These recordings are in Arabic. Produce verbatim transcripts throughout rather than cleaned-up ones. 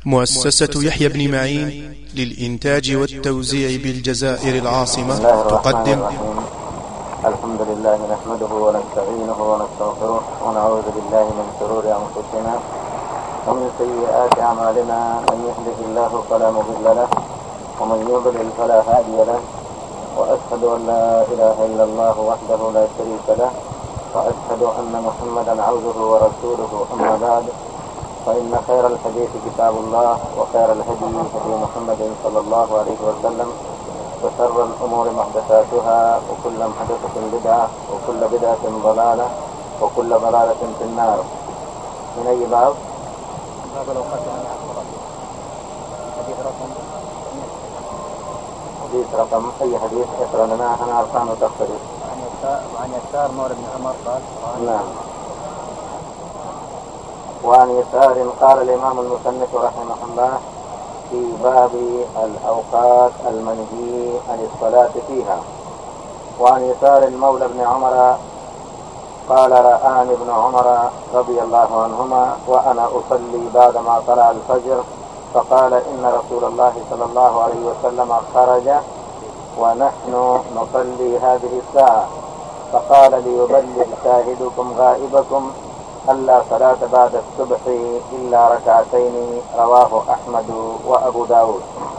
مؤسسة يحيى بن معين للإنتاج والتوزيع بالجزائر العاصمة تقدم. الحمد لله نحمده ونستعينه ونستغفره ونعوذ بالله من شرور أنفسنا ومن سيئات أعمالنا، من يهده الله فلا مضل له ومن يضلل فلا هادي له، وأشهد أن لا إله إلا الله وحده لا شريك له، وأشهد أن محمدا عبده ورسوله. أما بعد، فإن خير الحديث كتاب الله، وخير الهدي هدي محمد صلى الله عليه وسلم، وشر الأمور محدثاتها، وكل محدثة بدعة، وكل بدعة ضلالة، وكل ضلالة في النار. من أي باب؟ باب الأوقات المنيعة الصلاة. حديث رقم حديث رقم أي حديث؟ اقرأ لنا أنا أرقام تختلف. وعن يسار مولى بن عمر قال. نعم. وعن يسار قال الإمام المصنف رحمه الله في باب الأوقات المنهي عن الصلاة فيها. وعن يسار المولى بن عمر قال: رآني ابن عمر رضي الله عنهما وأنا أصلي بعدما طلع الفجر، فقال: إن رسول الله صلى الله عليه وسلم خرج ونحن نصلي هذه الساعة، فقال: ليبلغ شاهدكم غائبكم ألا صلاة بعد الصبح إلا ركعتين. رواه أحمد وأبو داود.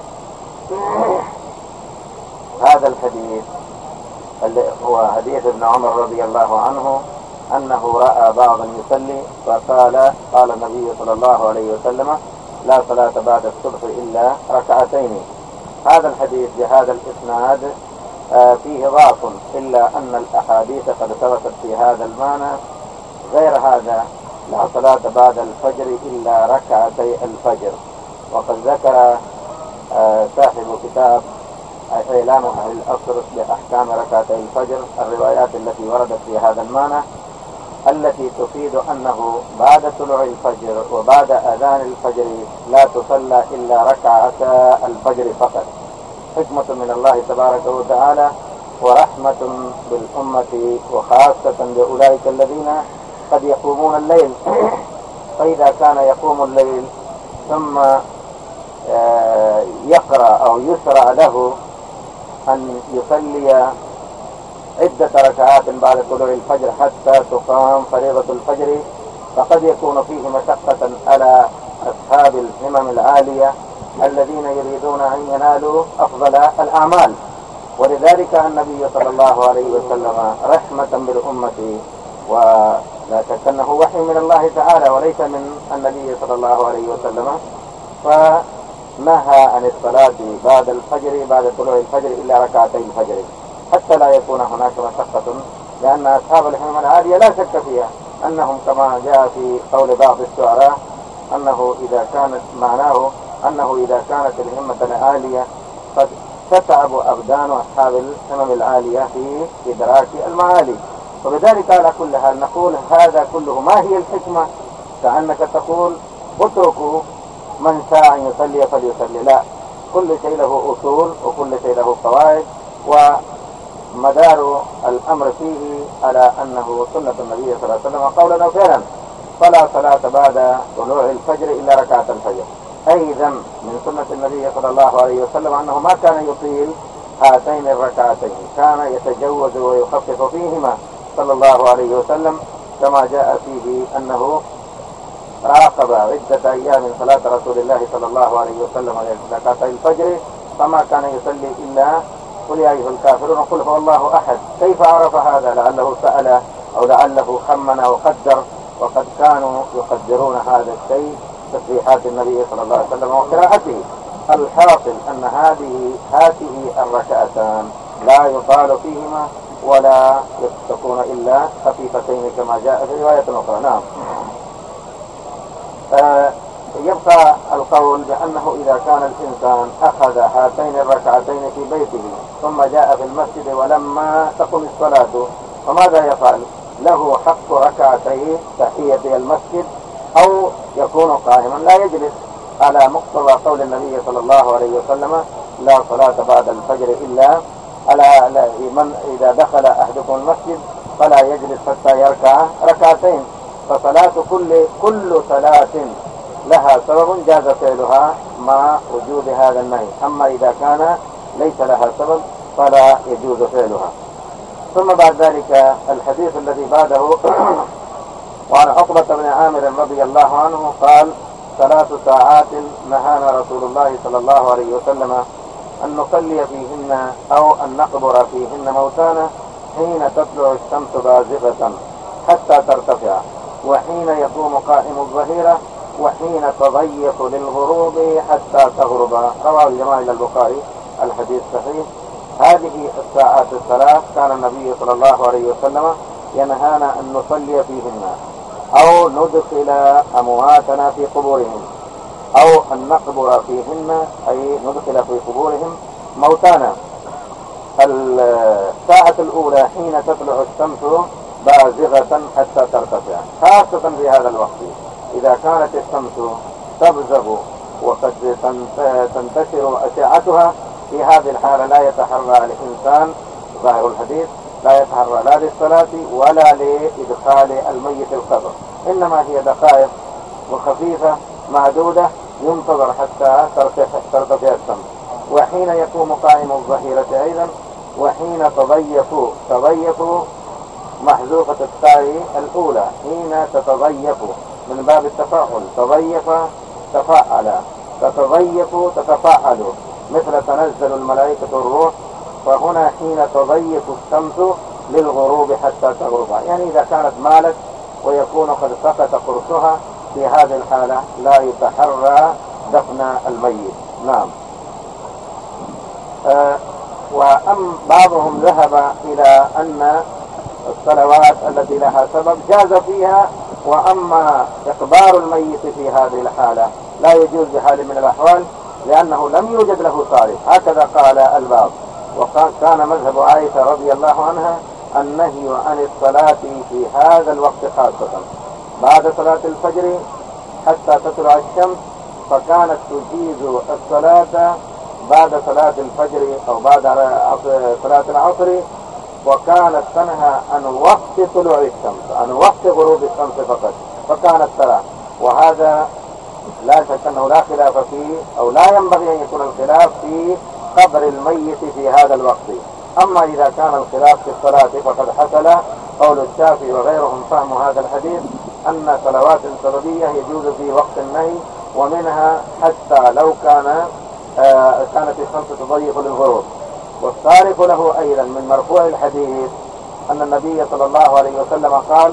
هذا الحديث هو حديث ابن عمر رضي الله عنه أنه رأى بعضا يصلي فقال: قال النبي صلى الله عليه وسلم: لا صلاة بعد الصبح إلا ركعتين. هذا الحديث بهذا الإسناد فيه ضعف، إلا أن الأحاديث قد ثبتت في هذا المعنى. غير هذا: لا صلاة بعد الفجر إلا ركعتي الفجر. وقد ذكر صاحب كتاب إعلام أهل الأصر بأحكام ركعتي الفجر الروايات التي وردت في هذا المعنى، التي تفيد أنه بعد طلوع الفجر وبعد أذان الفجر لا تصلى إلا ركعتا الفجر فقط، حكمة من الله تبارك وتعالى ورحمة بالأمة، وخاصة بأولئك الذين قد يقومون الليل. فإذا كان يقوم الليل ثم يقرأ أو يشرع له أن يصلي عدة ركعات بعد طلوع الفجر حتى تقام فريضة الفجر، فقد يكون فيه مشقة على أصحاب الهمم العالية الذين يريدون أن ينالوا أفضل الأعمال. ولذلك النبي صلى الله عليه وسلم رحمة بالأمة، ولا شك أنه وحي من الله تعالى وليس من النبي صلى الله عليه وسلم، فنهى عن الصلاة بعد الفجر بعد طلوع الفجر إلا ركعتي الفجر، حتى لا يكون هناك مشقة، لأن أصحاب الهمم العالية لا شك فيها أنهم كما جاء في قول بعض الشعراء أنه إذا كانت معناه أنه إذا كانت الهمة العالية قد تتعب أبدان أصحاب الهمم العالية في إدراك المعالي. وبذلك على كل حال نقول هذا كله ما هي الحكمة؟ كأنك تقول اتركوا من شاء أن يصلي فليصلي. لا، كل شيء له أصول وكل شيء له قواعد، ومدار الأمر فيه على أنه سنة النبي صلى الله عليه وسلم قولا وفعلا. فلا صلاة بعد طلوع الفجر إلا ركعة الفجر. أيضا من سنة النبي صلى الله عليه وسلم أنه ما كان يطيل هاتين الركعتين، كان يتجوز ويخفف فيهما صلى الله عليه وسلم، كما جاء فيه أنه راقب عدة أيام صلاة رسول الله صلى الله عليه وسلم ركعتي الفجر، فما كان يصلي إلا قل يا أيها الكافرون وقل هو الله أحد. كيف عرف هذا؟ لعله سأل أو لعله خمن وقدر، وقد كانوا يقدرون هذا الشيء تسبيحات النبي صلى الله عليه وسلم وقراءته. الحاصل أن هذه هاته الركعتان لا يطال فيهما ولا تكون إلا خفيفتين كما جاء في رواية أخرى. نعم. آه يبقى القول بأنه إذا كان الإنسان أخذ هاتين الركعتين في بيته ثم جاء في المسجد ولما تقم الصلاة، فماذا يفعل؟ له حق ركعتي تحية المسجد، أو يكون قائما لا يجلس على مقتضى قول النبي صلى الله عليه وسلم: لا صلاة بعد الفجر إلا على من إذا دخل أحدكم المسجد فلا يجلس حتى يركع ركعتين. فصلاة كل كل صلاة لها سبب جاز فعلها مع وجود هذا النهي. أما إذا كان ليس لها سبب فلا يجوز فعلها. ثم بعد ذلك الحديث الذي بعده وعن عقبة بن عامر رضي الله عنه قال: ثلاث ساعات نهانا رسول الله صلى الله عليه وسلم أن نصلي فيهن أو أن نقبر فيهن موتانا حين تطلع الشمس بازغة حتى ترتفع، وحين يقوم قائم الظهيرة، وحين تضيق للغروب حتى تغرب. رواه الجماعة إلى البخاري. الحديث صحيح. هذه الساعات الثلاث كان النبي صلى الله عليه وسلم ينهانا أن نصلي فيهن أو ندخل أمواتنا في قبورهم أو أن نقبر فيهن، أي ندخل في قبورهم موتانا. الساعة الأولى حين تطلع الشمس بازغة حتى ترتفع، خاصة في هذا الوقت إذا كانت الشمس تبزغ وقد تنتشر أشعتها، في هذه الحالة لا يتحرى الإنسان ظاهر الحديث لا يتحرى لا للصلاة ولا لإدخال الميت القبر، إنما هي دقائق وخفيفة معدودة ينتظر حتى ترتفع الشمس. وحين يقوم قائم الظهيرة أيضا، وحين تضيف تضيف محذوفة التاء الأولى، حين تتضيف من باب التفاعل، تضيف تفاعل، تتضيف تتفاعل، مثل تنزل الملائكة الروح، فهنا حين تضيف الشمس للغروب حتى تغرب، يعني إذا كانت مالت ويكون قد سقط قرصها، في هذه الحالة لا يتحرى دفن الميت. نعم. آه وأم بعضهم ذهب إلى أن الصلوات التي لها سبب جاز فيها، وأما إقبار الميت في هذه الحالة لا يجوز بحال من الأحوال، لأنه لم يوجد له صارف، هكذا قال البعض. وكان مذهب عائشة رضي الله عنها النهي عن الصلاة في هذا الوقت خاصة بعد صلاة الفجر حتى تطلع الشمس، فكانت تجيز الصلاة بعد صلاة الفجر أو بعد صلاة العصر، وكانت تنهى عن وقت طلوع الشمس، عن وقت غروب الشمس فقط، فكانت ترى. وهذا لا شك أنه لا خلاف فيه، أو لا ينبغي أن يكون الخلاف في قبر الميت في هذا الوقت. أما إذا كان الخلاف في الصلاة فقد حصل قول الشافعي وغيرهم فهم هذا الحديث أن صلوات سببية يجوز في وقت النهي، ومنها حتى لو كان آه كانت الشمس تضيق للغروب. والصارف له أيضا من مرفوع الحديث أن النبي صلى الله عليه وسلم قال: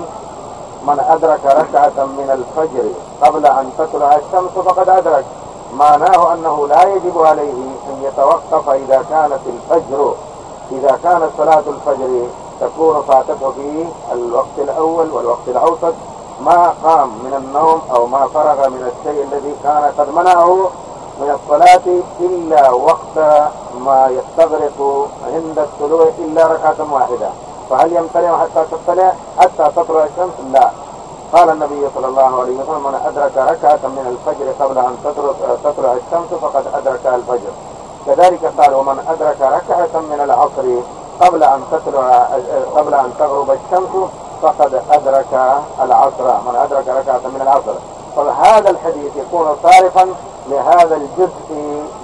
من أدرك ركعة من الفجر قبل أن تطلع الشمس فقد أدرك، معناه أنه لا يجب عليه أن يتوقف إذا كانت الفجر إذا كانت صلاة الفجر تكون فاتته في الوقت الأول والوقت الأوسط، ما قام من النوم أو ما فرغ من الشيء الذي كان قد منعه من الصلاة إلا وقت ما يستغرق عند الطلوع إلا ركعة واحدة، فهل يمتنع حتى تطلع حتى تطلع الشمس؟ لا. قال النبي صلى الله عليه وسلم: من أدرك ركعة من الفجر قبل أن تطلع الشمس فقد أدرك الفجر. كذلك قال: ومن أدرك ركعة من العصر قبل أن تطلع قبل أن تغرب الشمس فقد أدرك العصر، من أدرك ركعة من العصر. فهذا الحديث يكون صارفا لهذا الجزء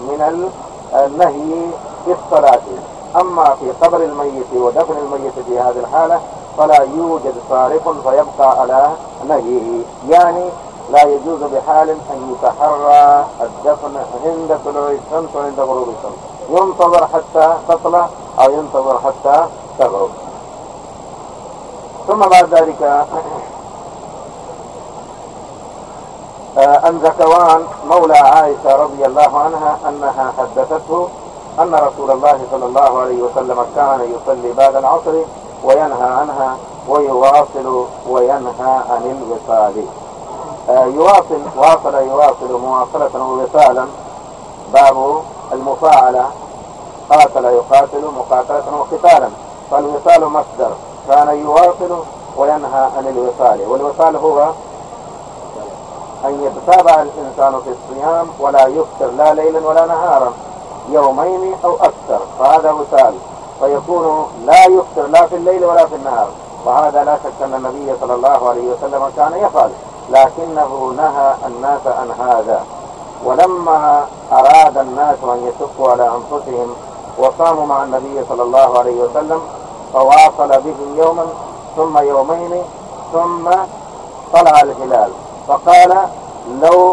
من النهي في الصلاة. أما في قبر الميت ودفن الميت في هذه الحالة فلا يوجد صارف فيبقى على نهيه، يعني لا يجوز بحال أن يتحرى الدفن عند طلوع الشمس وعند غروب الشمس، ينتظر حتى تطلع أو ينتظر حتى تغرب. ثم بعد ذلك أن ذكوان مولى عائشة رضي الله عنها أنها حدثته أن رسول الله صلى الله عليه وسلم كان يصلي بعد العصر وينهى عنها ويواصل وينهى عن الوصال. يواصل واصل يواصل مواصلة ووصالا، باب المفاعلة، قاتل يقاتل مقاتلة وقتالا، فالوصال مصدر، كان يواصل وينهى عن الوصال. والوصال هو أن يتتابع الإنسان في الصيام ولا يفطر لا ليلا ولا نهارا، يومين أو أكثر، فهذا وصال، فيكون لا يفطر لا في الليل ولا في النهار. وهذا لا شك أن النبي صلى الله عليه وسلم كان يفعل، لكنه نهى الناس عن هذا. ولما أراد الناس أن يشقوا على أنفسهم وصاموا مع النبي صلى الله عليه وسلم فواصل بهم يوما ثم يومين ثم طلع الهلال، فقال لو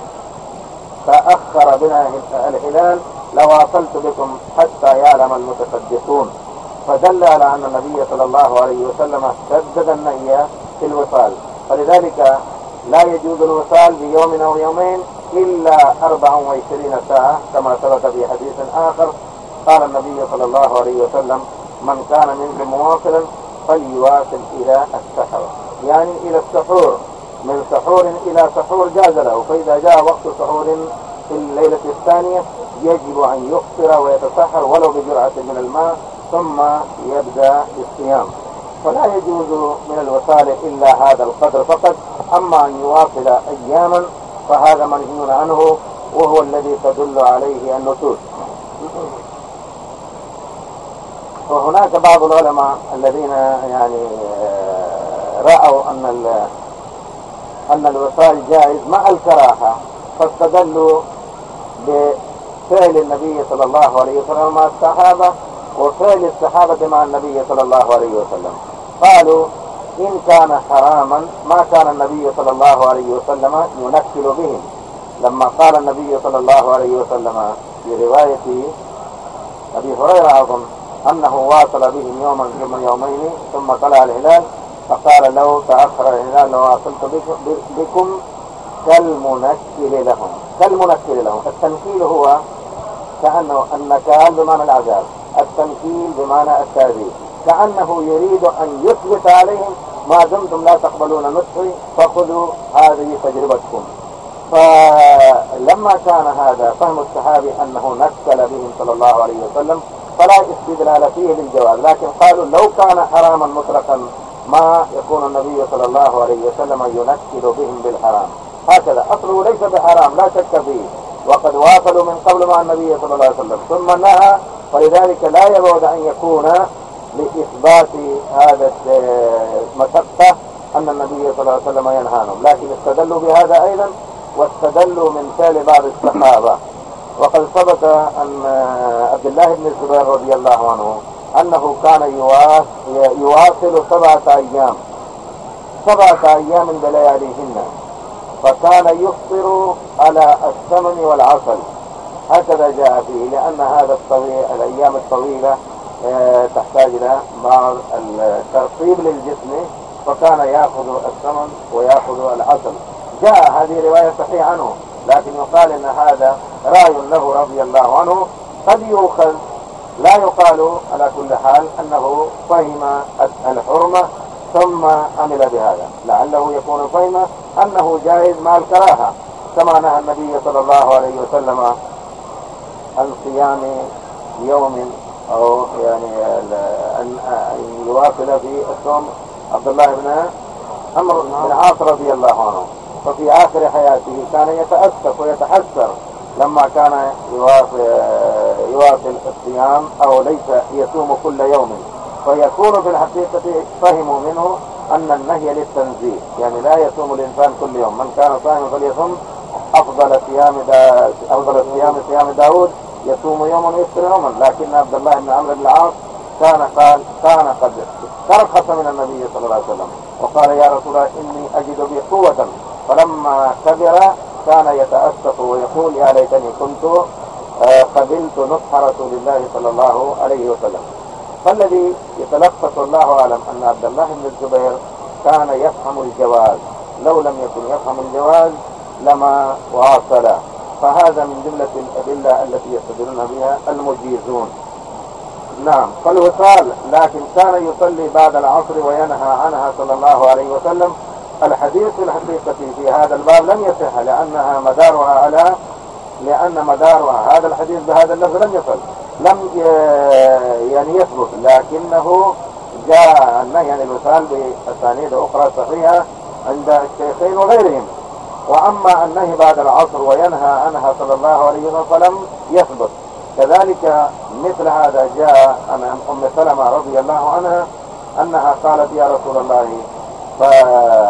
تأخر بنا الهلال لواصلت بكم حتى يعلم المتصدقون، فدل على أن النبي صلى الله عليه وسلم شدد النهي في الوصال. فلذلك لا يجوز الوصال بيوم أو يومين إلا أربع وعشرين ساعة كما ثبت في حديث آخر قال النبي صلى الله عليه وسلم من كان منكم مواصلا فليواصل إلى السحر، يعني إلى السحور، من سحور إلى سحور جاز له. فإذا جاء وقت سحور في الليلة الثانية يجب أن يفطر ويتسحر ولو بجرعة من الماء ثم يبدأ الصيام. فلا يجوز من الوصال إلا هذا القدر فقط. أما أن يواصل أياما فهذا منهي عنه وهو الذي تدل عليه النصوص. وهناك بعض العلماء الذين يعني رأوا أن أن الوصال جائز مع الكراهة، فاستدلوا بفعل النبي صلى الله عليه وسلم مع الصحابة وفعل الصحابة مع النبي صلى الله عليه وسلم. قالوا إن كان حراما ما كان النبي صلى الله عليه وسلم ينكل بهم، لما قال النبي صلى الله عليه وسلم في رواية أبي هريرة أظن أنه واصل بهم يوما ثم يومين ثم طلع الهلال، فقال لو تأخر الهلال لواصلت بكم كالمنكل لهم. كالمنكل لهم، التنكيل هو كأنه النكال بمعنى العذاب، التنكيل بمعنى التعذيب، كأنه يريد أن يثبت عليهم ما دمتم لا تقبلون نصحي فخذوا هذه تجربتكم. فلما كان هذا فهم الصحابي أنه نكل بهم صلى الله عليه وسلم فلا استدلال فيه للجواز، لكن قالوا لو كان حراما مطلقا ما يكون النبي صلى الله عليه وسلم ينكل بهم بالحرام. هكذا أصله ليس بحرام لا شك فيه، وقد واصلوا من قبل مع النبي صلى الله عليه وسلم ثم نهى، فلذلك لا يبعد أن يكون لإثبات هذا المشقة أن النبي صلى الله عليه وسلم ينهانهم. لكن استدلوا بهذا أيضا واستدلوا من فعل بعض الصحابة. وقد ثبت أن عبد الله بن الزبير رضي الله عنه أنه كان يواصل سبعة أيام سبعة أيام بلياليهن، فكان يفطر على السمن والعسل، هكذا جاء فيه، لأن هذا الطويل الأيام الطويلة تحتاج إلى بعض الترطيب للجسم، فكان يأخذ السمن ويأخذ العسل. جاء هذه رواية صحيحة عنه، لكن يقال إن هذا رأي له رضي الله عنه قد يؤخذ، لا يقال على كل حال أنه فهم الحرمة ثم عمل بهذا، لعله يكون فهم أنه جائز مع الكراهة، كما نهى النبي صلى الله عليه وسلم عن صيام يوم أو يعني أن يواصل في الصوم عبد الله بن عمرو بن العاص رضي الله عنه. ففي آخر حياته كان يتأسف ويتحسر لما كان يواصل, يواصل الصيام أو ليس يصوم كل يوم، فيكون في الحقيقة فهموا منه أن النهي للتنزيه، يعني لا يصوم الإنسان كل يوم، من كان صائما فليصوم أفضل صيام دا أفضل الصيام صيام داود يصوم يوما ويفطر يوما. لكن عبد الله بن عمرو بن العاص كان قال كان قد ترخص من النبي صلى الله عليه وسلم وقال يا رسول الله إني أجد بي قوة، فلما كبر كان يتأسف ويقول يا ليتني كنت قبلت نصح رسول الله صلى الله عليه وسلم. فالذي يتلخص الله أعلم أن عبد الله بن الزبير كان يفهم الجواز، لو لم يكن يفهم الجواز لما واصل، فهذا من جملة الأدلة التي يستدلون بها المجيزون. نعم، فالوصال لكن كان يصلي بعد العصر وينهى عنها صلى الله عليه وسلم. الحديث الحقيقة في هذا الباب لم يصح، لأنها مدارها على لأن مدارها هذا الحديث بهذا اللفظ لم يصل لم يعني يثبت، لكنه جاء النهي عن الوصال بأسانيد أخرى صحيحة عند الشيخين وغيرهم. وأما النهي بعد العصر وينهى عنها صلى الله عليه وسلم فلم يثبت. كذلك مثل هذا جاء عن أم سلمة رضي الله عنها أنها قالت يا رسول الله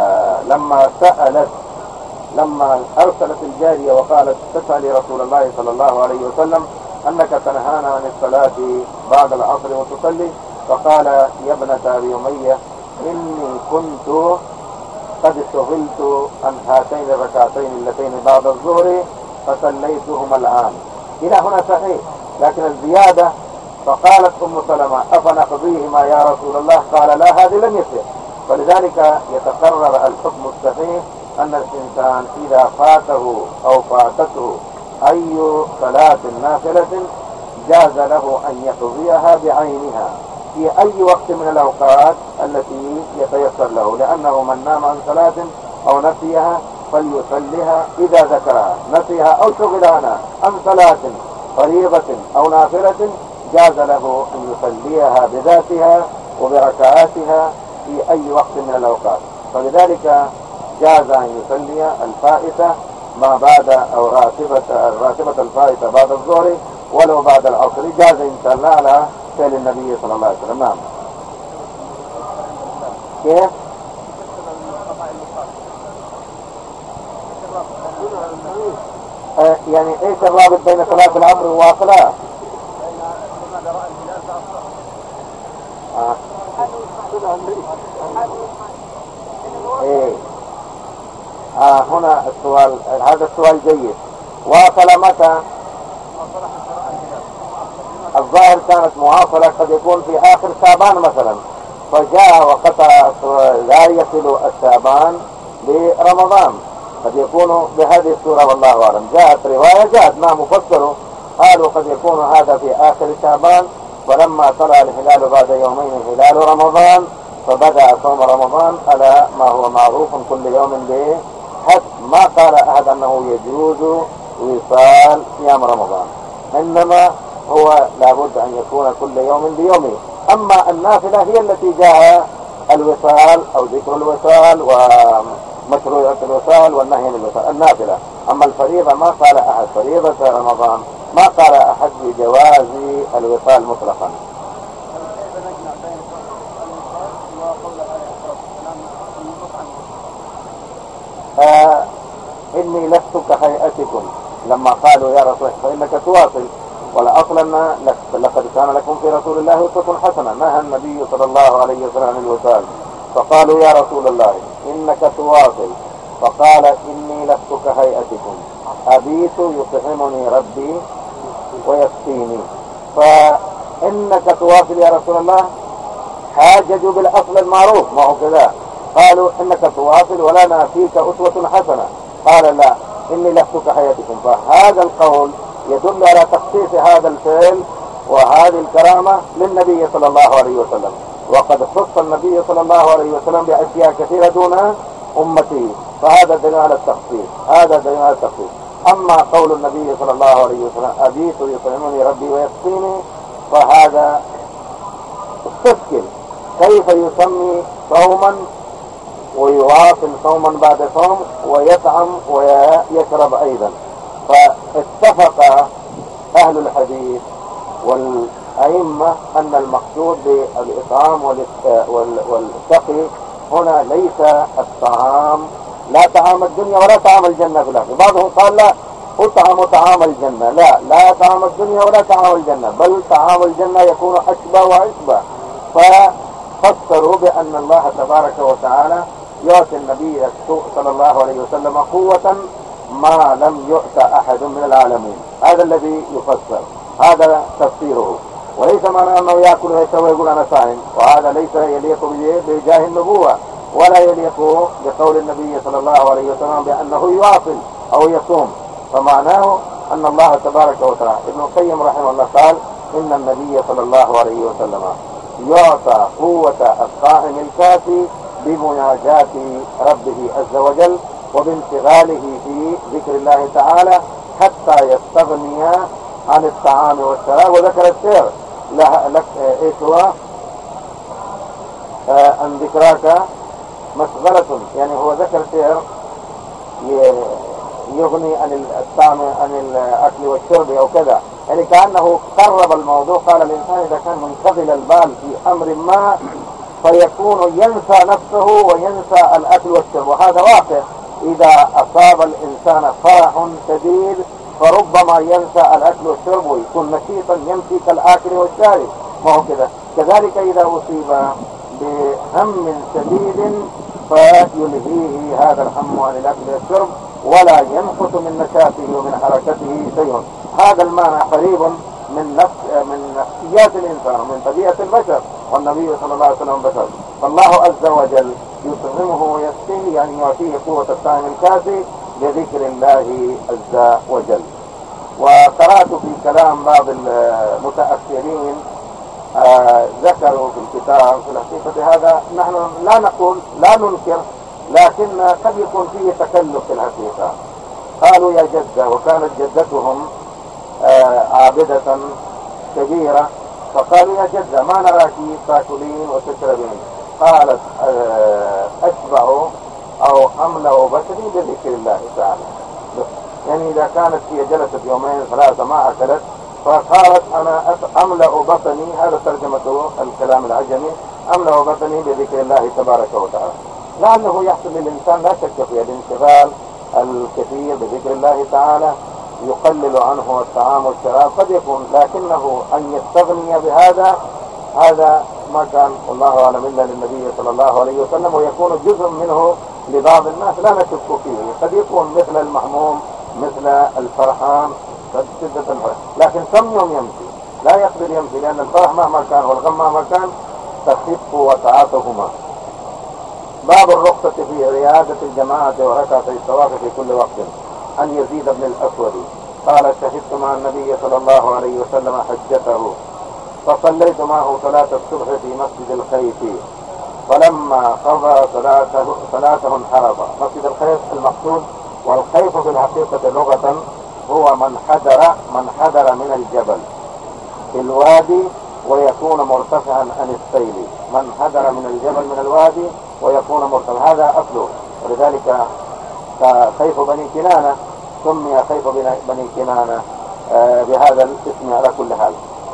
لما سألت لما أرسلت الجارية وقالت تسألي رسول الله صلى الله عليه وسلم أنك تنهانا عن الصلاة بعد العصر وتصلي، فقال يا ابنة أبي أمية إني كنت قد شغلت عن هاتين الركعتين اللتين بعد الظهر فصليتهما الآن. إلى هنا صحيح، لكن الزيادة فقالت أم سلمة أفنقضيهما يا رسول الله؟ قال لا، هذه لم يصح. فلذلك يتقرر الحكم الصحيح أن الإنسان إذا فاته أو فاتته أي صلاة نافلة جاز له أن يقضيها بعينها في أي وقت من الأوقات التي يتيسر له، لأنه من نام عن صلاة أو نسيها فليصليها إذا ذكرها، نسيها أو شغل عنها عن صلاة فريضة أو نافلة جاز له أن يصليها بذاتها وبركعاتها في أي وقت من الأوقات. فلذلك جاز أن يصلي الفائتة ما بعد أو راتبة الراتبة الفائتة بعد الظهر ولو بعد العصر، جاز إن شاء الله على فعل النبي صلى الله عليه وسلم. نعم. كيف؟ آه يعني ايش الرابط بين صلاة العصر وصلاة؟ آه. ايه آه هنا السؤال، هذا السؤال جيد. واصل متى؟ الظاهر كانت معاصلة قد يكون في آخر شعبان مثلا، فجاء وقطع لا يصل الشعبان برمضان، قد يكون بهذه الصورة والله أعلم. جاءت رواية جاءت ما مفسره، قالوا قد يكون هذا في آخر شعبان، فلما طلع الهلال بعد يومين هلال رمضان فبدأ صوم رمضان على ما هو معروف كل يوم به، حتى ما قال أحد أنه يجوز وصال صيام رمضان، إنما هو لابد أن يكون كل يوم بيومه. أما النافلة هي التي جاء الوصال أو ذكر الوصال ومشروعية الوصال والنهي عن الوصال، النافلة. أما الفريضة ما قال أحد، فريضة رمضان ما قال أحد بجواز الوصال مطلقا. آه إني لست كهيئتكم، لما قالوا يا رسول فإنك تواصل، ولا أصلنا لقد كان لكم في رسول الله أسوة حسنة، نهى النبي صلى الله عليه وسلم عن الوصال، فقالوا يا رسول الله إنك تواصل، فقال إني لست كهيئتكم أبيت يطعمني ربي ويسقيني. فإنك تواصل يا رسول الله حاججوا بالأصل المعروف، ما هو كذا، قالوا إنك تواصل ولنا فيك أسوة حسنة، قال لا إني لست كهيئتكم. فهذا القول يدل على تخصيص هذا الفعل وهذه الكرامة للنبي صلى الله عليه وسلم، وقد خص النبي صلى الله عليه وسلم بأشياء كثيرة دون أمته، فهذا دليل على التخصيص، هذا دليل على التخصيص. أما قول النبي صلى الله عليه وسلم أبيت يطعمني ربي ويسقيني فهذا استشكل، كيف يسمي صوما ويواصل صوما بعد صوم ويطعم ويشرب أيضا؟ فاتفق أهل الحديث والأئمة أن المقصود بالإطعام والسقي هنا ليس الطعام، لا طعام الدنيا ولا طعام الجنة في الآخر. بعضهم قال لا اطعم طعام الجنة، لا لا طعام الدنيا ولا طعام الجنة، بل طعام الجنة يكون أشبه وأشبه. ففسروا بأن الله تبارك وتعالى يعطي النبي صلى الله عليه وسلم قوة ما لم يؤت أحد من العالمين، هذا الذي يفسر، هذا تفسيره. وليس معنى أنه يأكل ويشرب ويقول أنا صائم، وهذا ليس يليق بجاه النبوة ولا يليق بقول النبي صلى الله عليه وسلم بأنه يواصل أو يصوم. فمعناه أن الله تبارك وتعالى، ابن القيم رحمه الله قال إن النبي صلى الله عليه وسلم يعطى قوة الصائم الكافي بمناجاة ربه عز وجل وبانشغاله في ذكر الله تعالى حتى يستغني عن الطعام والشراب. وذكر الشعر لك ايش هو آه عن ذكراك مشغلة، يعني هو ذكر شعر يغني عن الطعام عن الاكل والشرب او كذا، يعني كأنه قرب الموضوع. قال الانسان اذا كان منشغل البال في امر ما فيكون ينسى نفسه وينسى الأكل والشرب. وهذا واقع، إذا أصاب الإنسان فرح شديد فربما ينسى الأكل والشرب ويكون نشيطا يمشي كالآكل والشارب، ما هو كذا. كذلك إذا أصيب بهم شديد فيلهيه هذا الهم عن الأكل والشرب ولا ينقص من نشاطه ومن حركته شيء. هذا المعنى قريب من نفس من نفسيات الإنسان ومن طبيعة البشر، والنبي صلى الله عليه وسلم بشر، فالله عز وجل يطعمه ويسقيه، يعني يعطيه قوة الطعام الكافي بذكر الله عز وجل. وقرأت في كلام بعض المتأخرين آه ذكروا في الكتاب في الحقيقة هذا نحن لا نقول لا ننكر، لكن قد يكون فيه تكلف في الحقيقة. قالوا يا جدة، وكانت جدتهم آه عابدة كبيرة، فقالوا يا جدة ما نراك تاكلين وتشربين. قالت آه أشبع أو أملأ بطني بذكر الله تعالى. يعني إذا كانت هي جلست يومين ثلاثة ما أكلت، فقالت أنا أملأ بطني، هذا ترجمة الكلام العجمي، أملأ بطني بذكر الله تبارك وتعالى. لأنه يحصل للإنسان لا شك في الانشغال الكثير بذكر الله تعالى يقلل عنه الطعام والشراب قد يكون، لكنه أن يستغني بهذا هذا ما كان والله أعلم إلا للنبي صلى الله عليه وسلم، ويكون جزء منه لبعض الناس لا نشك فيه. قد يكون مثل المحموم مثل الفرحان قد شدة الفرح، لكن كم يوم يمشي لا يقدر يمشي، لأن الفرح مهما كان والغم مهما كان تخف وتعاطفهما. باب الرخصة في رياضة الجماعة وركعتي الطواف في كل وقت. عن يزيد بن الأسود قال شهدت مع النبي صلى الله عليه وسلم حجته، فصليت معه صلاة الصبح في مسجد الخيف، فلما قضى صلاته صلاته انحرف. مسجد الخيف المقصود، والخيف في الحقيقة لغة هو من حدر من حدر من الجبل في الوادي ويكون مرتفعا عن السيل. من حدر من الجبل من الوادي ويكون مرتفعا، هذا أصله. ولذلك خيف بني كنانة سمي خيف بني كنانة بهذا الاسم على كل حال.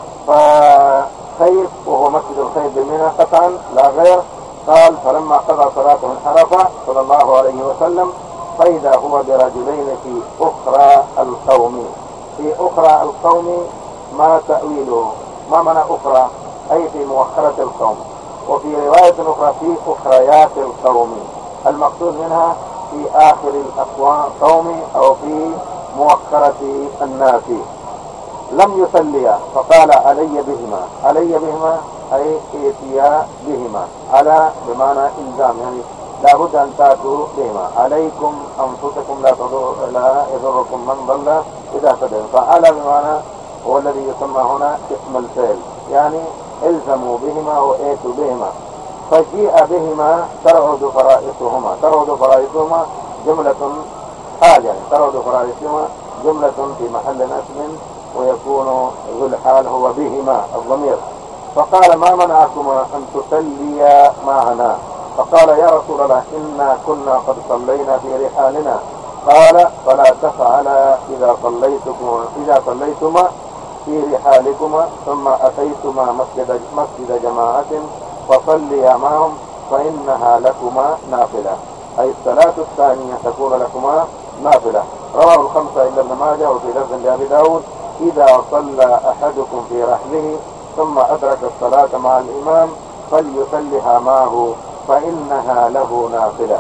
فخيف وهو مسجد الخيف بمنى قطعا لا غير. قال فلما قضى صلاته انحرف صلى الله عليه وسلم، فإذا هو برجلين في أخرى القوم. في أخرى القوم ما تأويله؟ ما معنى أخرى؟ أي في مؤخرة القوم. وفي رواية أخرى في أخريات القوم، المقصود منها في آخر القوم أو في مؤخرة الناس. لم يصليا فقال علي بهما. علي بهما أي ائتيا بهما، على بمعنى إلزام، يعني لابد أن تأتوا بهما. عليكم أنفسكم لا تضر لا يضركم من ضل إذا اهتديتم. فعلى بمعنى هو الذي يسمى هنا اسم الفعل، يعني الزموا بهما وائتوا بهما. فجيء بهما ترعد فرائصهما. ترعد فرائصهما جملة حال، يعني ترعد فرائصهما جملة في محل اسم، ويكون ذو الحال هو بهما الضمير. فقال ما منعكما أن تصليا معنا؟ فقال يا رسول الله إنا كنا قد صلينا في رحالنا. قال فلا تفعلا إذا صليتكما إذا صليتما في رحالكما ثم أتيتما مسجد, مسجد جماعة فصليا معهم فإنها لكما نافلة، أي الصلاة الثانية تكون لكما نافلة. رواه الخمسة إلا ابن ماجه. وفي لفظ لأبي داود إذا صلى أحدكم في رحله ثم أدرك الصلاة مع الإمام فليصلها معه فإنها له نافلة.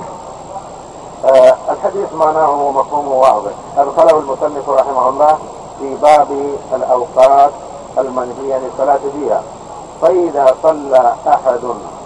آه الحديث معناه ومفهومه واضح. أدخله المصنف رحمه الله في باب الأوقات المنهية للصلاة فيها. فإذا صلى أحد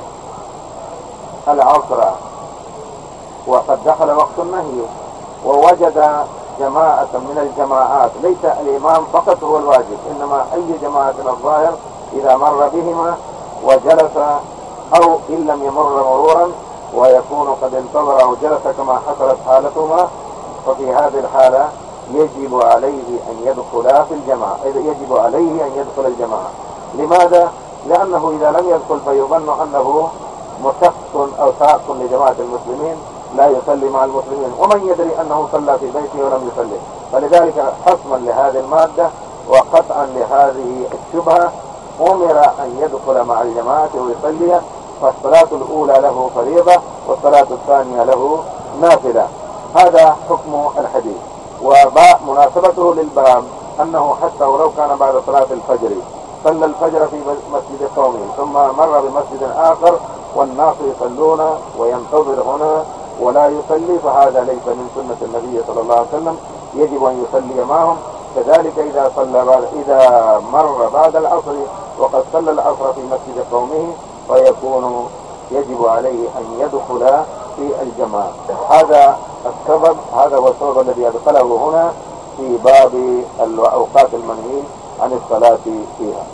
العصر وقد دخل وقت النهي ووجد جماعة من الجماعات، ليس الإمام فقط هو الواجب، إنما أي جماعة الظاهر إذا مر بهما وجلس، أو إن لم يمر مرورا ويكون قد انتظر أو جلس كما حصلت حالتهما، ففي هذه الحالة يجب عليه أن يدخل في الجماعة يجب عليه أن يدخل الجماعة. لماذا؟ لأنه إذا لم يدخل فيظن أنه مسق أو ساق لجماعة المسلمين لا يصلي مع المسلمين، ومن يدري أنه صلى في بيته ولم يصلي. فلذلك حسما لهذه المادة وقطعا لهذه الشبهة أمر أن يدخل مع الجماعة ويصلي، فالصلاة الأولى له فريضة والصلاة الثانية له نافلة. هذا حكم الحديث. ومناسبته للباب أنه حتى ولو كان بعد صلاة الفجر صلى الفجر في مسجد قومه ثم مر بمسجد آخر والناس يصلون وينتظر هنا ولا يصلي، فهذا ليس من سنة النبي صلى الله عليه وسلم، يجب أن يصلي معهم. كذلك إذا صلى بعد إذا مر بعد العصر وقد صلى العصر في مسجد قومه فيكون يجب عليه أن يدخل في الجماعة. هذا السبب، هذا هو السبب الذي أدخله هنا في باب الأوقات المنهي عن الصلاة فيها.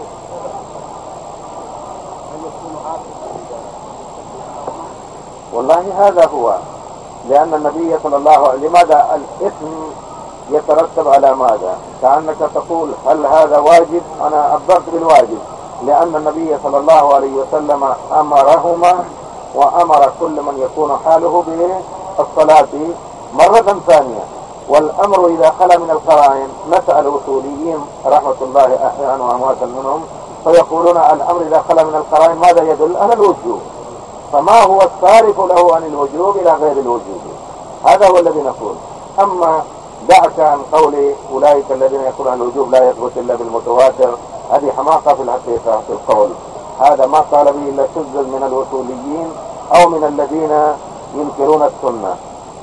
والله هذا هو، لأن النبي صلى الله عليه وسلم، لماذا الإثم يترتب على ماذا؟ كأنك تقول هل هذا واجب؟ أنا أبرت بالواجب، لأن النبي صلى الله عليه وسلم أمرهما وأمر كل من يكون حاله بالصلاة مرة ثانية. والأمر إذا خلا من القرائن، نسأل الأصوليين رحمة الله أحيانا وأمواتا منهم فيقولون الأمر إذا خلا من القرائن ماذا يدل؟ على الوجوب. فما هو الصارف له عن الوجوب إلى غير الوجوب؟ هذا هو الذي نقول. أما دعك عن قول أولئك الذين يقولون عن الوجوب لا يثبت إلا بالمتواتر، هذه حماقة في الحقيقة في القول. هذا ما قال به إلا شذ من الأصوليين أو من الذين ينكرون السنة.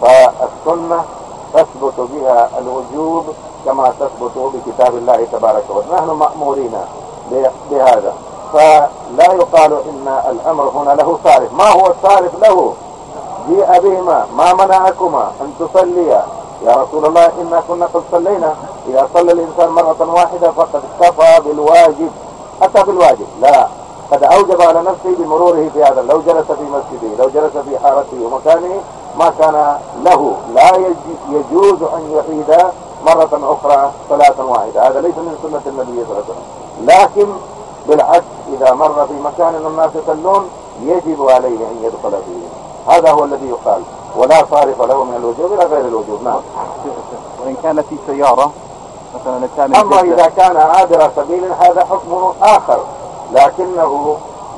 فالسنة تثبت بها الوجوب كما تثبت بكتاب الله تبارك وتعالى، نحن مأمورين بهذا. فلا يقال إن الأمر هنا له صارف. ما هو الصارف له؟ جيء بهما، ما منعكما أن تصليا؟ يا رسول الله إنا كنا قد صلينا. إذا صلى الإنسان مرة واحدة فقد كفى بالواجب، أتى بالواجب. لا، قد أوجب على نفسه بمروره في هذا. لو جلس في مسجده، لو جلس في حارته ومكانه ما كان له، لا يجوز أن يعيد مرة أخرى صلاة واحدة. هذا ليس من سنة النبي صلى الله عليه وسلم. لكن بالعكس، إذا مر في مكان الناس يصلون يجب عليه أن يدخل فيه. هذا هو الذي يقال، ولا صارف له من الوجوب إلى غير الوجوب. نعم. وإن كان في سيارة مثلا كان، أما إذا كان عابر سبيل هذا حكم آخر، لكنه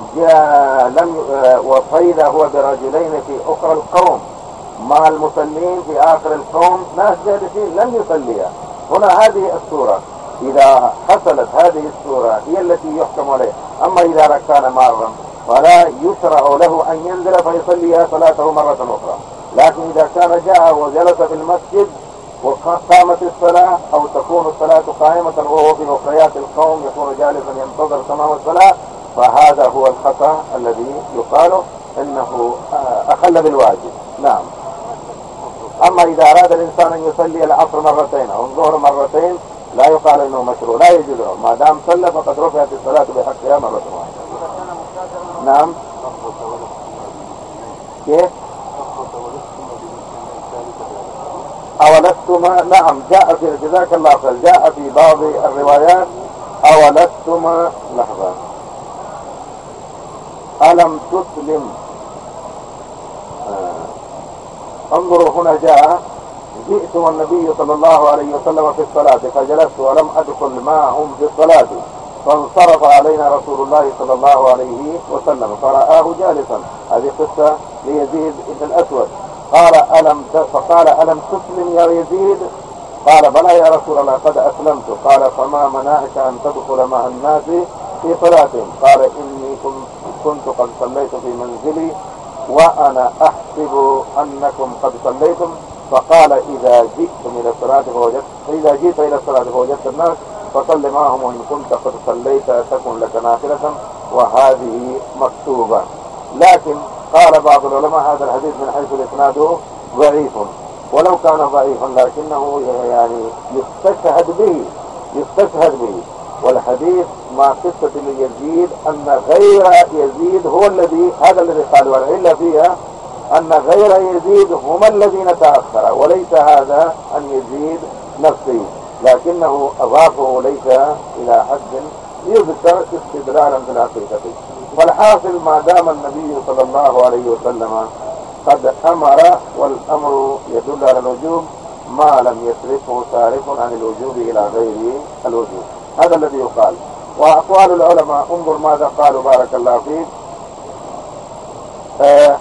جاء لم وصيد هو برجلين في أخرى القوم مع المصلين في آخر القوم، ناس جالسين لم يصليا. هنا هذه الصورة، إذا حصلت هذه الصورة هي التي يحكم عليها. أما إذا كان مارا فلا يشرع له أن ينزل فيصلي صلاته مرة أخرى. لكن إذا كان جاء وجلس في المسجد وقامت الصلاة أو تكون الصلاة قائمة وهو في أخريات القوم يكون جالسا ينتظر تمام الصلاة، فهذا هو الخطأ الذي يقال إنه أخل بالواجب. نعم. أما إذا أراد الإنسان أن يصلي العصر مرتين أو الظهر مرتين لا يقال إنه مشروع، لا يجوز له، ما دام صلى فقد رفعت الصلاة بحقها مرة واحدة. نعم. كيف؟ أولستما، نعم جاء في جزاك الله خير، جاء في بعض الروايات أولستما، لحظة، ألم تسلم. آه. انظروا هنا جاء جئت والنبي صلى الله عليه وسلم في الصلاة فجلست ولم أدخل معهم في الصلاة فانصرف علينا رسول الله صلى الله عليه وسلم فرآه جالسا. هذه قصة ليزيد بن الأسود. قال ألم فقال ألم تسلم يا يزيد؟ قال بلى يا رسول الله قد أسلمت. قال فما منعك أن تدخل مع الناس في صلاتهم؟ قال إني كنت قد صليت في منزلي وأنا أحسب أنكم قد صليتم. فقال إذا جئتم إلى الصلاة فوجدت إذا جئت إلى الصلاة فوجدت الناس فصل معهم وإن كنت قد صليت تكن لك نافلة وهذه مكتوبة. لكن قال بعض العلماء هذا الحديث من حيث الإسناد ضعيف، ولو كان ضعيفا لكنه يعني يستشهد به يستشهد به والحديث مع قصة ليزيد أن غير يزيد هو الذي هذا الذي قالوا العلة فيها أن غير يزيد هم الذين تأخر، وليس هذا أن يزيد نفسه، لكنه أضافه ليس إلى حد يذكر استدلالا في الحقيقة. فالحاصل ما دام النبي صلى الله عليه وسلم قد أمر والأمر يدل على الوجوب ما لم يصرفه صارف عن الوجوب إلى غير الوجوب، هذا الذي يقال. وأقوال العلماء انظر ماذا قالوا بارك الله فيك. آه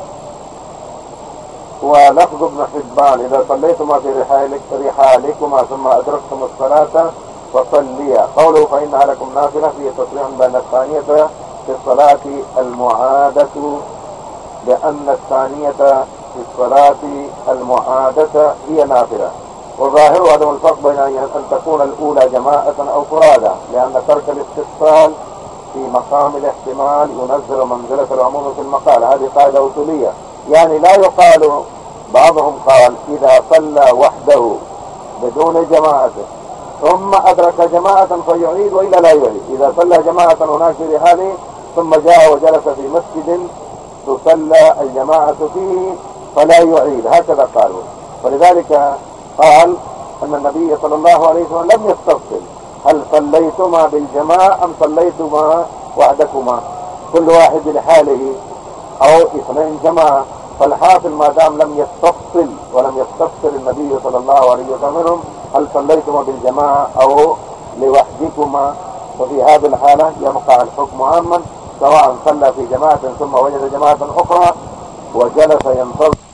ولفظ ابن حبان إذا صليتما في رحالك رحالكما ثم أدركتم الصلاة فصليا. قوله فإنها لكم نافلة فيه تصريح بين الثانية في الصلاة المعادة بأن الثانية في الصلاة المعادة هي نافلة، وظاهر عدم الفرق بين أن تكون الأولى جماعة أو فرادى، لأن ترك الاستفصال في مقام الاحتمال ينزل منزلة العموم في المقال. هذه قاعدة أصولية، يعني لا يقال، بعضهم قال إذا صلى وحده بدون جماعة ثم أدرك جماعة فيعيد وإلا لا يعيد. إذا صلى جماعة هناك في رحاله ثم جاء وجلس في مسجد تصلى الجماعة فيه فلا يعيد، هكذا قالوا. ولذلك قال أن النبي صلى الله عليه وسلم لم يستفصل هل صليتما بالجماعة أم صليتما وحدكما، كل واحد لحاله أو اثنين جماعة. فالحاصل ما دام لم يستفصل ولم يستفصل النبي صلى الله عليه وسلم منهم هل صليتما بالجماعة أو لوحدكما، وفي هذه الحالة يبقى الحكم عاما سواء صلى في جماعة ثم وجد جماعة أخرى وجلس ينتظر